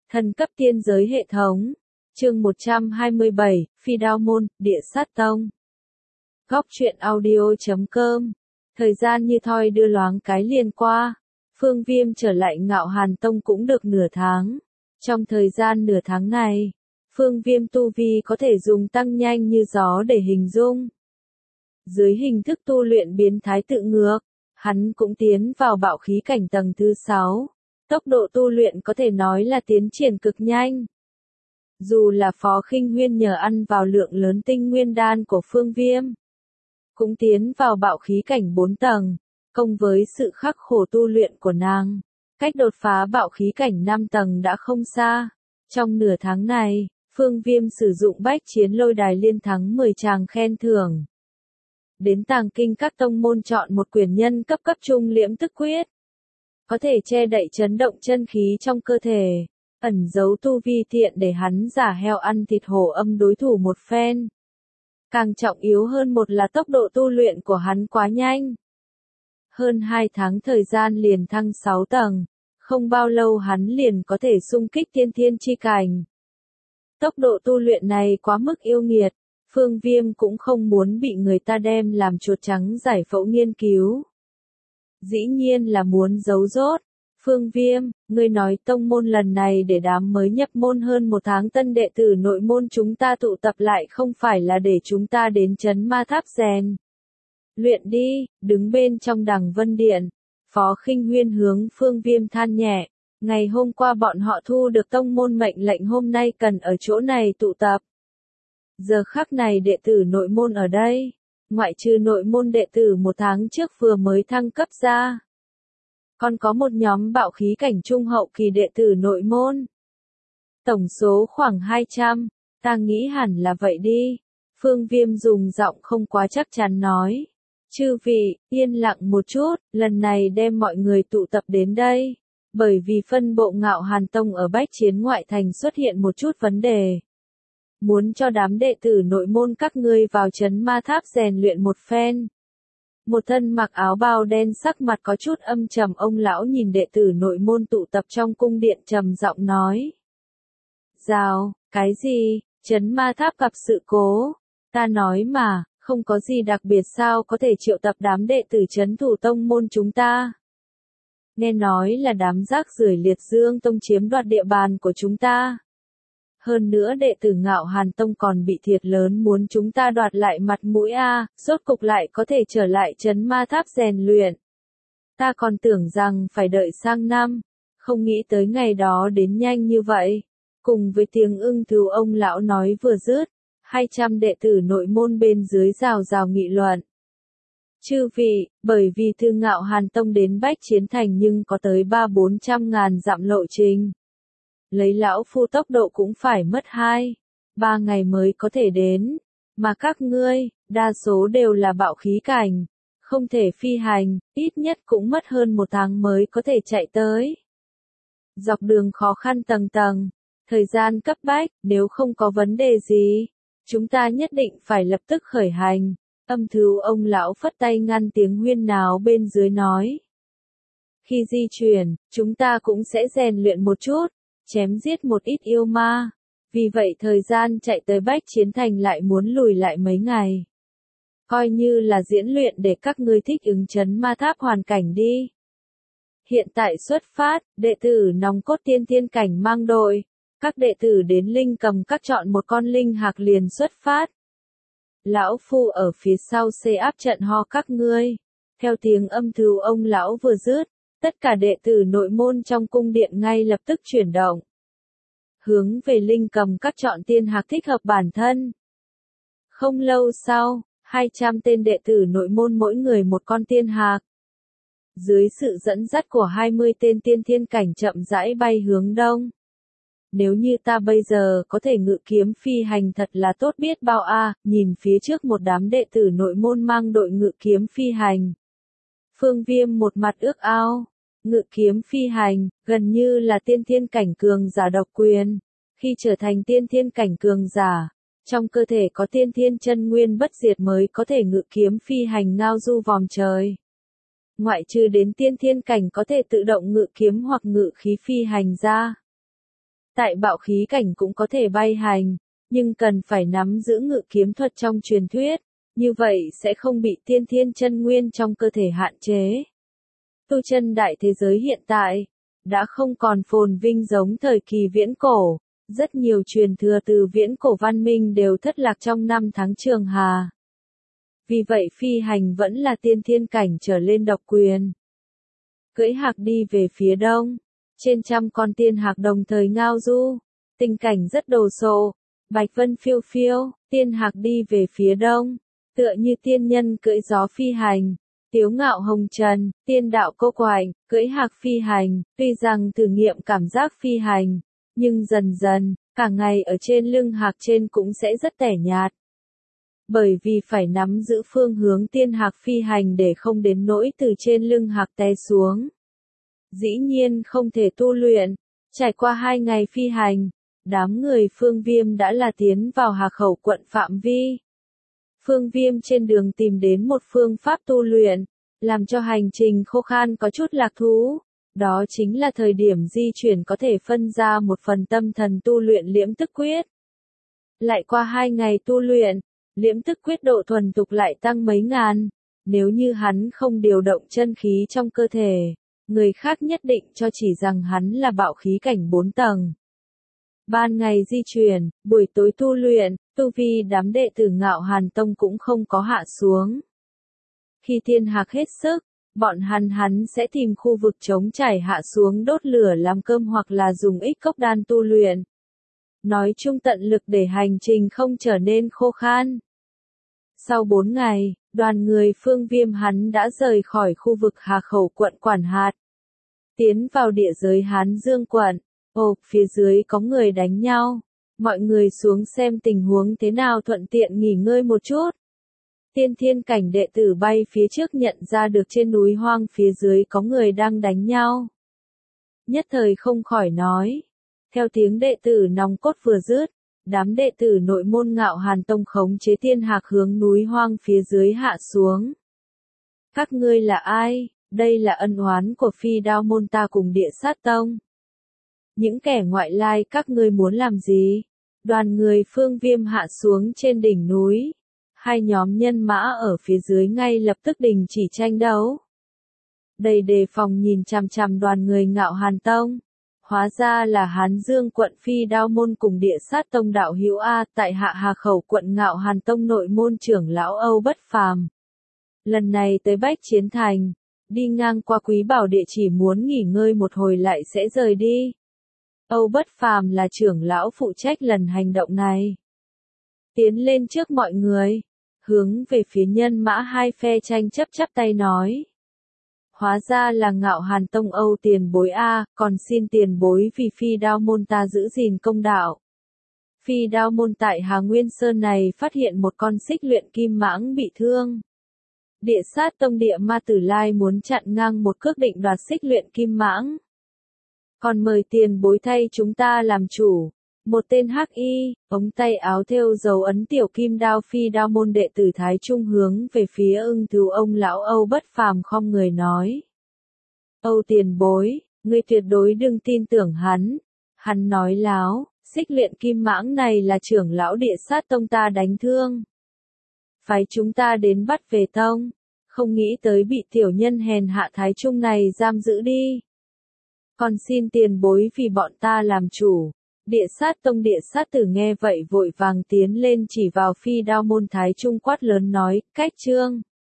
Thần cấp tiên giới hệ thống. Chương 127, Phi Đao Môn, Địa Sát Tông. Góc truyện audio.com. Thời gian như thoi đưa loáng cái liền qua. Phương Viêm trở lại Ngạo Hàn Tông cũng được nửa tháng. Trong thời gian nửa tháng này, Phương Viêm tu vi có thể dùng tăng nhanh như gió để hình dung. Dưới hình thức tu luyện biến thái tự ngược, hắn cũng tiến vào bạo khí cảnh tầng thứ 6. Tốc độ tu luyện có thể nói là tiến triển cực nhanh. Dù là Phó Khinh Huyên nhờ ăn vào lượng lớn tinh nguyên đan của Phương Viêm, cũng tiến vào bạo khí cảnh 4 tầng, cộng với sự khắc khổ tu luyện của nàng, cách đột phá bạo khí cảnh 5 tầng đã không xa. Trong nửa tháng này, Phương Viêm sử dụng bách chiến lôi đài liên thắng 10 tràng khen thưởng. Đến tàng kinh các tông môn chọn một quyền nhân cấp trung liễm tức quyết. Có thể che đậy chấn động chân khí trong cơ thể, ẩn giấu tu vi thiện để hắn giả heo ăn thịt hổ âm đối thủ một phen. Càng trọng yếu hơn một là tốc độ tu luyện của hắn quá nhanh. Hơn 2 tháng thời gian liền thăng 6 tầng, không bao lâu hắn liền có thể xung kích tiên thiên chi cảnh. Tốc độ tu luyện này quá mức yêu nghiệt, Phương Viêm cũng không muốn bị người ta đem làm chuột trắng giải phẫu nghiên cứu. Dĩ nhiên là muốn giấu rốt. Phương Viêm, ngươi nói tông môn lần này để đám mới nhập môn hơn 1 tháng tân đệ tử nội môn chúng ta tụ tập lại không phải là để chúng ta đến trấn ma tháp rèn luyện đi. Đứng bên trong Đằng Vân Điện, Phó Khinh Huyên hướng Phương Viêm than nhẹ. Ngày hôm qua bọn họ thu được tông môn mệnh lệnh hôm nay cần ở chỗ này tụ tập. Giờ khắc này đệ tử nội môn ở đây, ngoại trừ nội môn đệ tử 1 tháng trước vừa mới thăng cấp ra, còn có một nhóm bạo khí cảnh trung hậu kỳ đệ tử nội môn. Tổng số khoảng 200, ta nghĩ hẳn là vậy đi. Phương Viêm dùng giọng không quá chắc chắn nói. Chư vị, yên lặng một chút, lần này đem mọi người tụ tập đến đây, bởi vì phân bộ Ngạo Hàn Tông ở Bách Chiến ngoại thành xuất hiện một chút vấn đề. Muốn cho đám đệ tử nội môn các ngươi vào trấn ma tháp rèn luyện một phen. Một thân mặc áo bào đen sắc mặt có chút âm trầm ông lão nhìn đệ tử nội môn tụ tập trong cung điện trầm giọng nói. Rào, cái gì, trấn ma tháp gặp sự cố, ta nói mà, không có gì đặc biệt sao có thể triệu tập đám đệ tử trấn thủ tông môn chúng ta. Nghe nói là đám rác rưởi Liệt Dương Tông chiếm đoạt địa bàn của chúng ta. Hơn nữa đệ tử Ngạo Hàn Tông còn bị thiệt lớn muốn chúng ta đoạt lại mặt mũi rốt cục lại có thể trở lại trấn ma tháp rèn luyện. Ta còn tưởng rằng phải đợi sang năm, không nghĩ tới ngày đó đến nhanh như vậy. Cùng với tiếng ưng thú ông lão nói vừa dứt, 200 đệ tử nội môn bên dưới rào rào nghị luận. Chư vị, bởi vì từ Ngạo Hàn Tông đến Bách Chiến Thành nhưng có tới 300-400 ngàn dặm lộ trình. Lấy lão phu tốc độ cũng phải mất 2-3 ngày mới có thể đến, mà các ngươi, đa số đều là bạo khí cảnh, không thể phi hành, ít nhất cũng mất hơn 1 tháng mới có thể chạy tới. Dọc đường khó khăn tầng tầng, thời gian cấp bách, nếu không có vấn đề gì, chúng ta nhất định phải lập tức khởi hành. Âm thú ông lão phất tay ngăn tiếng huyên náo bên dưới nói. Khi di chuyển, chúng ta cũng sẽ rèn luyện một chút, chém giết một ít yêu ma. Vì vậy thời gian chạy tới Bách Chiến Thành lại muốn lùi lại mấy ngày. Coi như là diễn luyện để các ngươi thích ứng trấn ma tháp hoàn cảnh đi. Hiện tại xuất phát, đệ tử nòng cốt tiên thiên cảnh mang đội. Các đệ tử đến Linh Cầm các chọn một con linh hạc liền xuất phát. Lão phu ở phía sau xây áp trận ho các ngươi. Theo tiếng âm thú ông lão vừa dứt, tất cả đệ tử nội môn trong cung điện ngay lập tức chuyển động. Hướng về Linh Cầm các chọn tiên hạc thích hợp bản thân. Không lâu sau, 200 tên đệ tử nội môn mỗi người một con tiên hạc. Dưới sự dẫn dắt của 20 tên tiên thiên cảnh chậm rãi bay hướng đông. Nếu như ta bây giờ có thể ngự kiếm phi hành thật là tốt biết bao nhìn phía trước một đám đệ tử nội môn mang đội ngự kiếm phi hành. Phương Viêm một mặt ước ao, ngự kiếm phi hành, gần như là tiên thiên cảnh cường giả độc quyền. Khi trở thành tiên thiên cảnh cường giả, trong cơ thể có tiên thiên chân nguyên bất diệt mới có thể ngự kiếm phi hành ngao du vòm trời. Ngoại trừ đến tiên thiên cảnh có thể tự động ngự kiếm hoặc ngự khí phi hành ra. Tại bạo khí cảnh cũng có thể bay hành, nhưng cần phải nắm giữ ngự kiếm thuật trong truyền thuyết, như vậy sẽ không bị tiên thiên chân nguyên trong cơ thể hạn chế. Tu chân đại thế giới hiện tại, đã không còn phồn vinh giống thời kỳ viễn cổ, rất nhiều truyền thừa từ viễn cổ văn minh đều thất lạc trong năm tháng trường hà. Vì vậy phi hành vẫn là tiên thiên cảnh trở lên độc quyền. Cưỡi hạc đi về phía đông, trên trăm con tiên hạc đồng thời ngao du, tình cảnh rất đồ sộ, bạch vân phiêu phiêu, tiên hạc đi về phía đông, tựa như tiên nhân cưỡi gió phi hành. Tiếu ngạo hồng trần, tiên đạo cô quạnh, cưỡi hạc phi hành, tuy rằng thử nghiệm cảm giác phi hành, nhưng dần dần, cả ngày ở trên lưng hạc trên cũng sẽ rất tẻ nhạt. Bởi vì phải nắm giữ phương hướng tiên hạc phi hành để không đến nỗi từ trên lưng hạc té xuống. Dĩ nhiên không thể tu luyện, trải qua 2 ngày phi hành, đám người Phương Viêm đã là tiến vào Hà Khẩu quận phạm vi. Phương Viêm trên đường tìm đến một phương pháp tu luyện, làm cho hành trình khô khan có chút lạc thú. Đó chính là thời điểm di chuyển có thể phân ra một phần tâm thần tu luyện liễm tức quyết. Lại qua 2 ngày tu luyện, liễm tức quyết độ thuần thục lại tăng mấy ngàn. Nếu như hắn không điều động chân khí trong cơ thể, người khác nhất định cho chỉ rằng hắn là bạo khí cảnh 4 tầng. Ban ngày di chuyển, buổi tối tu luyện, tu vi đám đệ tử Ngạo Hàn Tông cũng không có hạ xuống. Khi tiên hạc hết sức, bọn hắn sẽ tìm khu vực trống trải hạ xuống đốt lửa làm cơm hoặc là dùng ích cốc đan tu luyện. Nói chung tận lực để hành trình không trở nên khô khan. Sau 4 ngày, đoàn người Phương Viêm hắn đã rời khỏi khu vực Hà Khẩu quận quản hạt. Tiến vào địa giới Hán Dương quận. Ồ, phía dưới có người đánh nhau. Mọi người xuống xem tình huống thế nào thuận tiện nghỉ ngơi một chút. Tiên thiên cảnh đệ tử bay phía trước nhận ra được trên núi hoang phía dưới có người đang đánh nhau. Nhất thời không khỏi nói. Theo tiếng đệ tử nòng cốt vừa dứt, đám đệ tử nội môn Ngạo Hàn Tông khống chế tiên hạc hướng núi hoang phía dưới hạ xuống. Các ngươi là ai? Đây là ân oán của Phi Đao môn ta cùng Địa Sát Tông. Những kẻ ngoại lai các ngươi muốn làm gì? Đoàn người Phương Viêm hạ xuống trên đỉnh núi. 2 nhóm nhân mã ở phía dưới ngay lập tức đình chỉ tranh đấu. Đầy đề phòng nhìn chằm chằm đoàn người Ngạo Hàn Tông. Hóa ra là Hán Dương quận Phi Đao môn cùng Địa Sát Tông đạo hữu A tại Hạ Hà Khẩu quận Ngạo Hàn Tông nội môn trưởng lão Âu Bất Phàm. Lần này tới Bách Chiến Thành, đi ngang qua Quý Bảo địa chỉ muốn nghỉ ngơi một hồi lại sẽ rời đi. Âu Bất Phàm là trưởng lão phụ trách lần hành động này. Tiến lên trước mọi người, hướng về phía nhân mã 2 phe tranh chấp chắp tay nói. Hóa ra là Ngạo Hàn Tông Âu tiền bối A, còn xin tiền bối vì Phi Đao môn ta giữ gìn công đạo. Phi Đao môn tại Hà Nguyên Sơn này phát hiện một con xích luyện kim mãng bị thương. Địa Sát Tông Địa Ma Tử Lai muốn chặn ngang một cước định đoạt xích luyện kim mãng. Còn mời tiền bối thay chúng ta làm chủ. Một tên hắc y, ống tay áo thêu dấu ấn tiểu kim đao Phi Đao môn đệ tử Thái Trung hướng về phía Ưng Thú ông lão Âu Bất Phàm khom người nói. Âu tiền bối, ngươi tuyệt đối đừng tin tưởng hắn. Hắn nói láo, xích luyện kim mãng này là trưởng lão Địa Sát Tông ta đánh thương. Phái chúng ta đến bắt về tông, không nghĩ tới bị tiểu nhân hèn hạ Thái Trung này giam giữ đi. Còn xin tiền bối vì bọn ta làm chủ. Địa Sát Tông Địa Sát Tử nghe vậy vội vàng tiến lên chỉ vào Phi Đao môn Thái Trung quát lớn nói, cách trương.